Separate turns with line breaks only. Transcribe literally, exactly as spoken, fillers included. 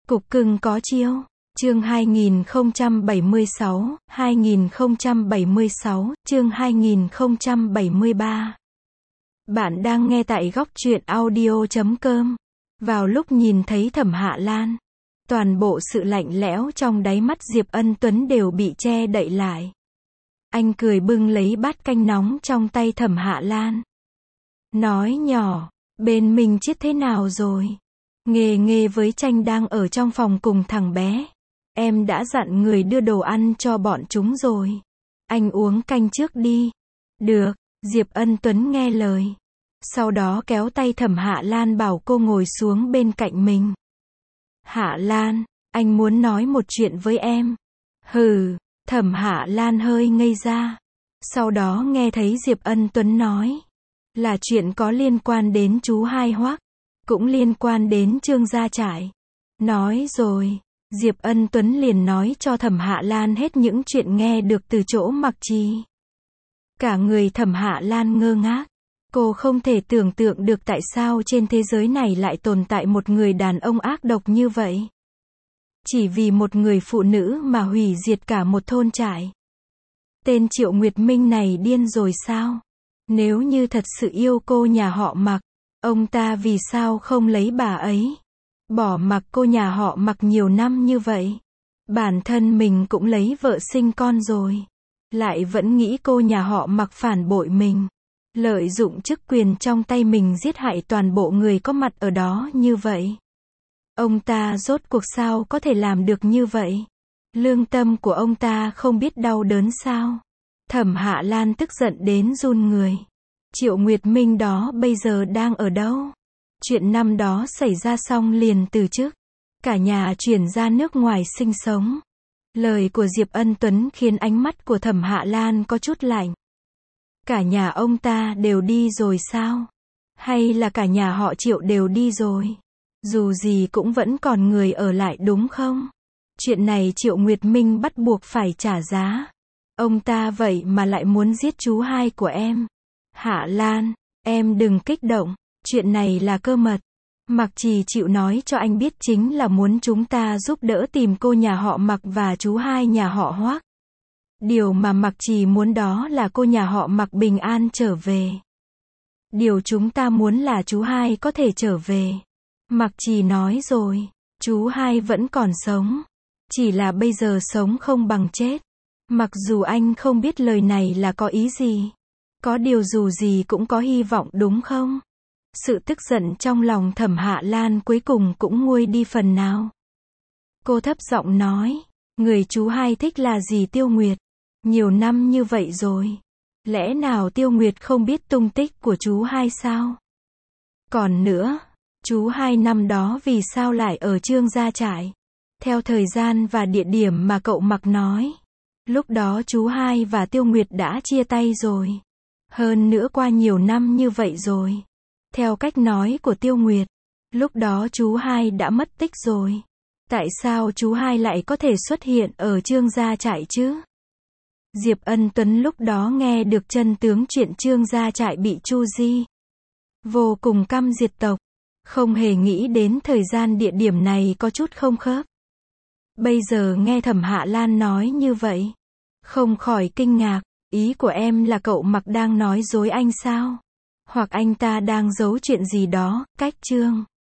Cục cưng có chiêu. Chương hai nghìn không trăm bảy mươi sáu, hai nghìn không trăm bảy mươi sáu, chương hai nghìn không trăm bảy mươi ba. Bạn đang nghe tại góc truyện audio chấm com. Vào lúc nhìn thấy Thẩm Hạ Lan, toàn bộ sự lạnh lẽo trong đáy mắt Diệp Ân Tuấn đều bị che đậy lại. Anh cười bưng lấy bát canh nóng trong tay Thẩm Hạ Lan. Nói nhỏ, bên mình chết thế nào rồi? Nghề nghề với Tranh đang ở trong phòng cùng thằng bé. Em đã dặn người đưa đồ ăn cho bọn chúng rồi. Anh uống canh trước đi. Được, Diệp Ân Tuấn nghe lời. Sau đó kéo tay Thẩm Hạ Lan bảo cô ngồi xuống bên cạnh mình. Hạ Lan, anh muốn nói một chuyện với em. Hừ, Thẩm Hạ Lan hơi ngây ra. Sau đó nghe thấy Diệp Ân Tuấn nói. Là chuyện có liên quan đến chú Hai Hoắc. Cũng liên quan đến Trương Gia Trại. Nói rồi, Diệp Ân Tuấn liền nói cho Thẩm Hạ Lan hết những chuyện nghe được từ chỗ Mặc Trì. Cả người Thẩm Hạ Lan ngơ ngác. Cô không thể tưởng tượng được tại sao trên thế giới này lại tồn tại một người đàn ông ác độc như vậy. Chỉ vì một người phụ nữ mà hủy diệt cả một thôn trại. Tên Triệu Nguyệt Minh này điên rồi sao? Nếu như thật sự yêu cô nhà họ Mặc, ông ta vì sao không lấy bà ấy? Bỏ mặc cô nhà họ Mặc nhiều năm như vậy. Bản thân mình cũng lấy vợ sinh con rồi. Lại vẫn nghĩ cô nhà họ Mặc phản bội mình. Lợi dụng chức quyền trong tay mình giết hại toàn bộ người có mặt ở đó như vậy. Ông ta rốt cuộc sao có thể làm được như vậy? Lương tâm của ông ta không biết đau đớn sao? Thẩm Hạ Lan tức giận đến run người. Triệu Nguyệt Minh đó bây giờ đang ở đâu? Chuyện năm đó xảy ra xong liền từ chức. Cả nhà chuyển ra nước ngoài sinh sống. Lời của Diệp Ân Tuấn khiến ánh mắt của Thẩm Hạ Lan có chút lạnh. Cả nhà ông ta đều đi rồi sao? Hay là cả nhà họ Triệu đều đi rồi? Dù gì cũng vẫn còn người ở lại đúng không? Chuyện này Triệu Nguyệt Minh bắt buộc phải trả giá. Ông ta vậy mà lại muốn giết chú hai của em. Hạ Lan, em đừng kích động. Chuyện này là cơ mật. Mặc Trì chịu nói cho anh biết chính là muốn chúng ta giúp đỡ tìm cô nhà họ Mặc và chú hai nhà họ Hoắc. Điều mà Mặc Trì muốn đó là cô nhà họ Mặc bình an trở về. Điều chúng ta muốn là chú hai có thể trở về. Mặc Trì nói rồi, chú hai vẫn còn sống. Chỉ là bây giờ sống không bằng chết. Mặc dù anh không biết lời này là có ý gì. Có điều dù gì cũng có hy vọng đúng không? Sự tức giận trong lòng Thẩm Hạ Lan cuối cùng cũng nguôi đi phần nào. Cô thấp giọng nói, người chú hai thích là gì Tiêu Nguyệt? Nhiều năm như vậy rồi. Lẽ nào Tiêu Nguyệt không biết tung tích của chú hai sao? Còn nữa, chú hai năm đó vì sao lại ở Trương Gia Trại? Theo thời gian và địa điểm mà cậu Mặc nói. Lúc đó chú hai và Tiêu Nguyệt đã chia tay rồi. Hơn nữa qua nhiều năm như vậy rồi. Theo cách nói của Tiêu Nguyệt, lúc đó chú hai đã mất tích rồi. Tại sao chú hai lại có thể xuất hiện ở Trương Gia Trại chứ? Diệp Ân Tuấn lúc đó nghe được chân tướng chuyện Trương Gia Trại bị tru di. Vô cùng căm diệt tộc. Không hề nghĩ đến thời gian địa điểm này có chút không khớp. Bây giờ nghe Thẩm Hạ Lan nói như vậy. Không khỏi kinh ngạc. Ý của em là cậu Mặc đang nói dối anh sao? Hoặc anh ta đang giấu chuyện gì đó, cách Trương